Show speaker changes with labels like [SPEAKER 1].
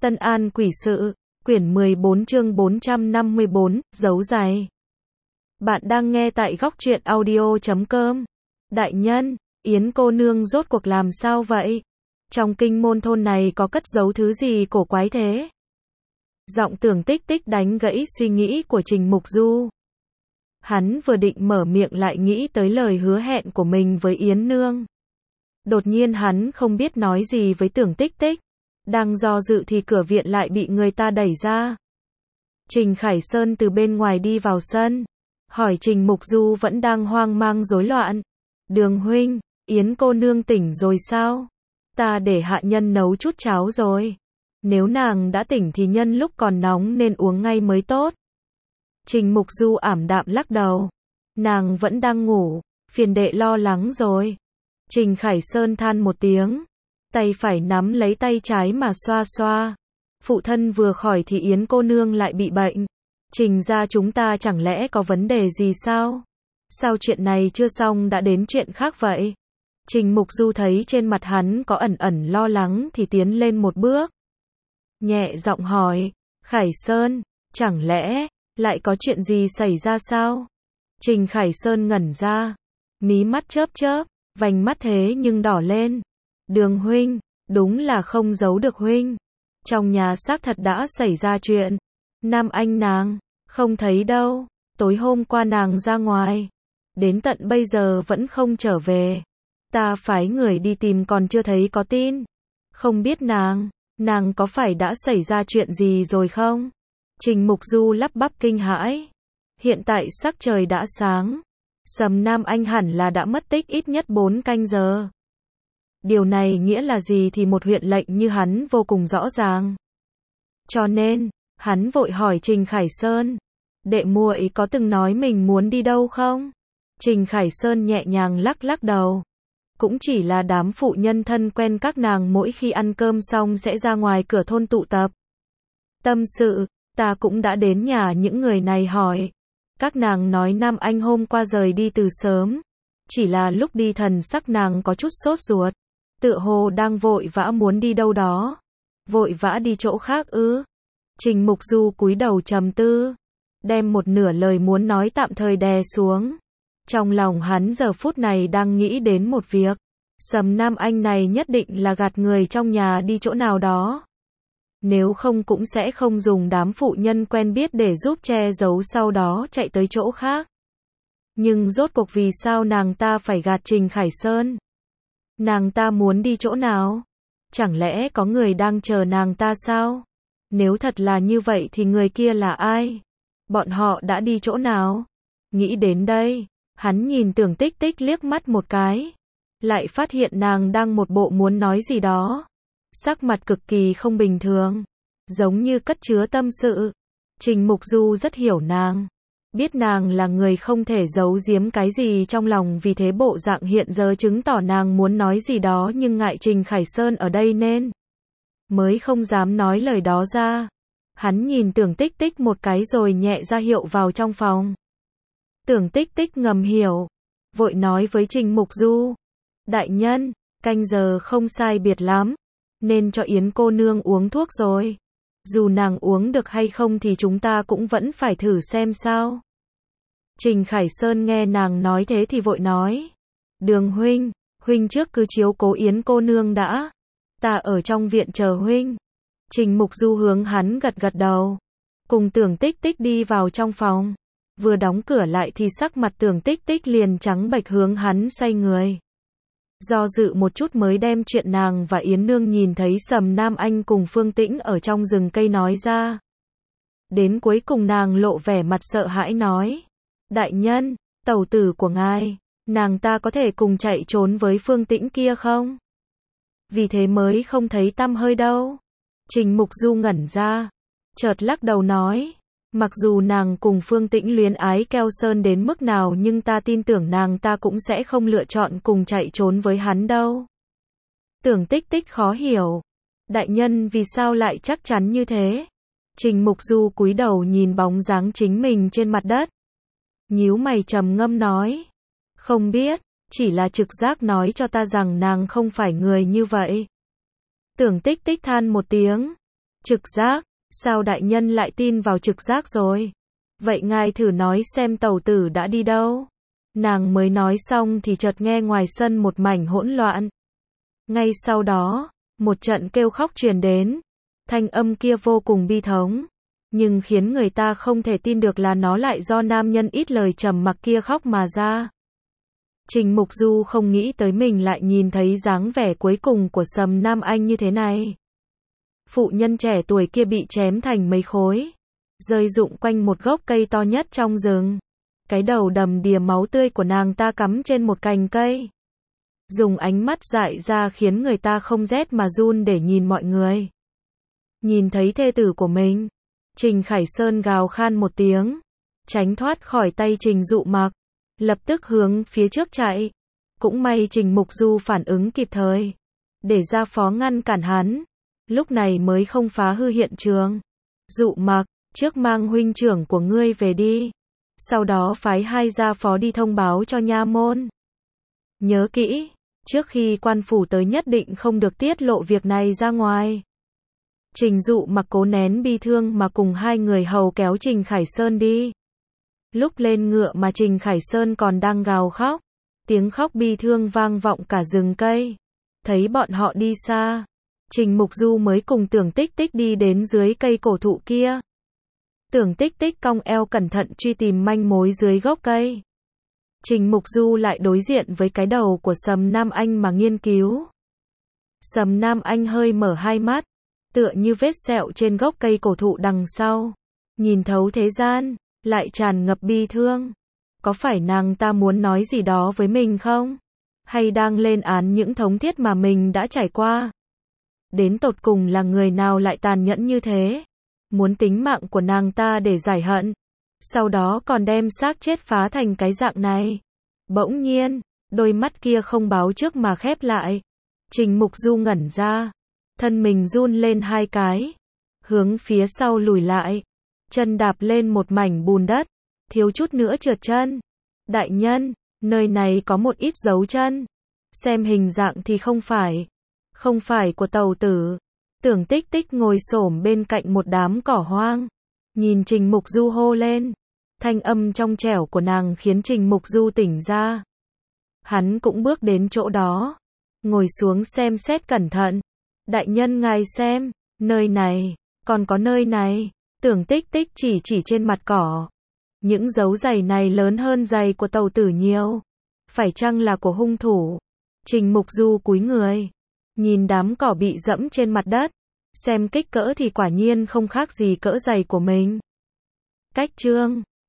[SPEAKER 1] Tân An Quỷ Sự, quyển 14 chương 454, dấu giày. Bạn đang nghe tại góc truyện audio.com. Đại nhân, Yến cô nương rốt cuộc làm sao vậy? Trong kinh môn thôn này có cất giấu thứ gì cổ quái thế? Giọng Tưởng Tích Tích đánh gãy suy nghĩ của Trình Mục Du. Hắn vừa định mở miệng lại nghĩ tới lời hứa hẹn của mình với Yến nương. Đột nhiên hắn không biết nói gì với Tưởng Tích Tích. Đang do dự thì cửa viện lại bị người ta đẩy ra. Trình Khải Sơn từ bên ngoài đi vào sân. Hỏi Trình Mục Du vẫn đang hoang mang rối loạn. Đường huynh, Yến cô nương tỉnh rồi sao? Ta để hạ nhân nấu chút cháo rồi. Nếu nàng đã tỉnh thì nhân lúc còn nóng nên uống ngay mới tốt. Trình Mục Du ảm đạm lắc đầu. Nàng vẫn đang ngủ, phiền đệ lo lắng rồi. Trình Khải Sơn than một tiếng. Tay phải nắm lấy tay trái mà xoa xoa. Phụ thân vừa khỏi thì Yến cô nương lại bị bệnh. Trình ra chúng ta chẳng lẽ có vấn đề gì sao? Sao chuyện này chưa xong đã đến chuyện khác vậy? Trình Mục Du thấy trên mặt hắn có ẩn ẩn lo lắng thì tiến lên một bước. Nhẹ giọng hỏi, Khải Sơn, chẳng lẽ lại có chuyện gì xảy ra sao? Trình Khải Sơn ngẩn ra, mí mắt chớp chớp, vành mắt thế nhưng đỏ lên. Đường huynh, đúng là không giấu được huynh. Trong nhà xác thật đã xảy ra chuyện. Nam Anh nàng, không thấy đâu. Tối hôm qua nàng ra ngoài. Đến tận bây giờ vẫn không trở về. Ta phái người đi tìm còn chưa thấy có tin. Không biết nàng có phải đã xảy ra chuyện gì rồi không? Trình Mục Du lắp bắp kinh hãi. Hiện tại sắc trời đã sáng. Sầm Nam Anh hẳn là đã mất tích ít nhất 4 canh giờ. Điều này nghĩa là gì thì một huyện lệnh như hắn vô cùng rõ ràng. Cho nên, hắn vội hỏi Trình Khải Sơn, đệ muội có từng nói mình muốn đi đâu không? Trình Khải Sơn nhẹ nhàng lắc lắc đầu. Cũng chỉ là đám phụ nhân thân quen các nàng mỗi khi ăn cơm xong sẽ ra ngoài cửa thôn tụ tập. Tâm sự, ta cũng đã đến nhà những người này hỏi. Các nàng nói Nam Anh hôm qua rời đi từ sớm. Chỉ là lúc đi thần sắc nàng có chút sốt ruột. Tựa hồ đang vội vã muốn đi đâu đó. Vội vã đi chỗ khác ư? Trình Mục Du cúi đầu trầm tư. Đem một nửa lời muốn nói tạm thời đè xuống. Trong lòng hắn giờ phút này đang nghĩ đến một việc. Sầm Nam Anh này nhất định là gạt người trong nhà đi chỗ nào đó. Nếu không cũng sẽ không dùng đám phụ nhân quen biết để giúp che giấu sau đó chạy tới chỗ khác. Nhưng rốt cuộc vì sao nàng ta phải gạt Trình Khải Sơn? Nàng ta muốn đi chỗ nào? Chẳng lẽ có người đang chờ nàng ta sao? Nếu thật là như vậy thì người kia là ai? Bọn họ đã đi chỗ nào? Nghĩ đến đây, hắn nhìn Tưởng Tích Tích liếc mắt một cái. Lại phát hiện nàng đang một bộ muốn nói gì đó. Sắc mặt cực kỳ không bình thường. Giống như cất chứa tâm sự. Trình Mục Du rất hiểu nàng. Biết nàng là người không thể giấu giếm cái gì trong lòng, vì thế bộ dạng hiện giờ chứng tỏ nàng muốn nói gì đó nhưng ngại Trình Khải Sơn ở đây nên mới không dám nói lời đó ra. Hắn nhìn Tưởng Tích Tích một cái rồi nhẹ ra hiệu vào trong phòng. Tưởng Tích Tích ngầm hiểu, vội nói với Trình Mục Du, đại nhân, canh giờ không sai biệt lắm, nên cho Yến cô nương uống thuốc rồi. Dù nàng uống được hay không thì chúng ta cũng vẫn phải thử xem sao. Trình Khải Sơn nghe nàng nói thế thì vội nói. Đường huynh, huynh trước cứ chiếu cố Yến cô nương đã. Ta ở trong viện chờ huynh. Trình Mục Du hướng hắn gật gật đầu. Cùng Tưởng Tích Tích đi vào trong phòng. Vừa đóng cửa lại thì sắc mặt Tưởng Tích Tích liền trắng bệch hướng hắn xoay người. Do dự một chút mới đem chuyện nàng và Yến nương nhìn thấy Sầm Nam Anh cùng Phương Tĩnh ở trong rừng cây nói ra. Đến cuối cùng nàng lộ vẻ mặt sợ hãi nói. Đại nhân, tẩu tử của ngài, nàng ta có thể cùng chạy trốn với Phương Tĩnh kia không? Vì thế mới không thấy tăm hơi đâu. Trình Mục Du ngẩn ra, chợt lắc đầu nói. Mặc dù nàng cùng Phương Tĩnh luyến ái keo sơn đến mức nào nhưng ta tin tưởng nàng ta cũng sẽ không lựa chọn cùng chạy trốn với hắn đâu. Tưởng Tích Tích khó hiểu. Đại nhân vì sao lại chắc chắn như thế? Trình Mục Du cúi đầu nhìn bóng dáng chính mình trên mặt đất. Nhíu mày trầm ngâm nói. Không biết, chỉ là trực giác nói cho ta rằng nàng không phải người như vậy. Tưởng Tích Tích than một tiếng. Trực giác, sao đại nhân lại tin vào trực giác rồi? Vậy ngài thử nói xem tẩu tử đã đi đâu? Nàng mới nói xong thì chợt nghe ngoài sân một mảnh hỗn loạn. Ngay sau đó, một trận kêu khóc truyền đến. Thanh âm kia vô cùng bi thống, nhưng khiến người ta không thể tin được là nó lại do nam nhân ít lời trầm mặc kia khóc mà ra. Trình Mục Du không nghĩ tới mình lại nhìn thấy dáng vẻ cuối cùng của Sầm Nam Anh như thế này. Phụ nhân trẻ tuổi kia bị chém thành mấy khối, rơi rụng quanh một gốc cây to nhất trong rừng. Cái đầu đầm đìa máu tươi của nàng ta cắm trên một cành cây. Dùng ánh mắt dại ra khiến người ta không rét mà run để nhìn mọi người. Nhìn thấy thê tử của mình, Trình Khải Sơn gào khan một tiếng, tránh thoát khỏi tay Trình Dụ Mặc, lập tức hướng phía trước chạy. Cũng may Trình Mục Du phản ứng kịp thời, để ra phó ngăn cản hắn, lúc này mới không phá hư hiện trường. Dụ Mặc, trước mang huynh trưởng của ngươi về đi, sau đó phái 2 gia phó đi thông báo cho nha môn. Nhớ kỹ, trước khi quan phủ tới nhất định không được tiết lộ việc này ra ngoài. Trình Dụ Mặc cố nén bi thương mà cùng 2 người hầu kéo Trình Khải Sơn đi. Lúc lên ngựa mà Trình Khải Sơn còn đang gào khóc, tiếng khóc bi thương vang vọng cả rừng cây. Thấy bọn họ đi xa, Trình Mục Du mới cùng Tưởng Tích Tích đi đến dưới cây cổ thụ kia. Tưởng Tích Tích cong eo cẩn thận truy tìm manh mối dưới gốc cây. Trình Mục Du lại đối diện với cái đầu của Sầm Nam Anh mà nghiên cứu. Sầm Nam Anh hơi mở hai mắt, tựa như vết sẹo trên gốc cây cổ thụ đằng sau. Nhìn thấu thế gian, lại tràn ngập bi thương. Có phải nàng ta muốn nói gì đó với mình không? Hay đang lên án những thống thiết mà mình đã trải qua? Đến tột cùng là người nào lại tàn nhẫn như thế? Muốn tính mạng của nàng ta để giải hận, sau đó còn đem xác chết phá thành cái dạng này. Bỗng nhiên, đôi mắt kia không báo trước mà khép lại. Trình Mục Du ngẩn ra, thân mình run lên 2 cái, hướng phía sau lùi lại, chân đạp lên một mảnh bùn đất, thiếu chút nữa trượt chân. Đại nhân, nơi này có một ít dấu chân, xem hình dạng thì không phải của tàu tử. Tưởng Tích Tích ngồi xổm bên cạnh một đám cỏ hoang, nhìn Trình Mục Du hô lên. Thanh âm trong trẻo của nàng khiến Trình Mục Du tỉnh ra. Hắn cũng bước đến chỗ đó, ngồi xuống xem xét cẩn thận. Đại nhân ngài xem, nơi này, còn có nơi này. Tưởng Tích Tích chỉ trên mặt cỏ. Những dấu giày này lớn hơn giày của tàu tử nhiều. Phải chăng là của hung thủ? Trình Mục Du cúi người, nhìn đám cỏ bị dẫm trên mặt đất. Xem kích cỡ thì quả nhiên không khác gì cỡ giày của mình. Cách chương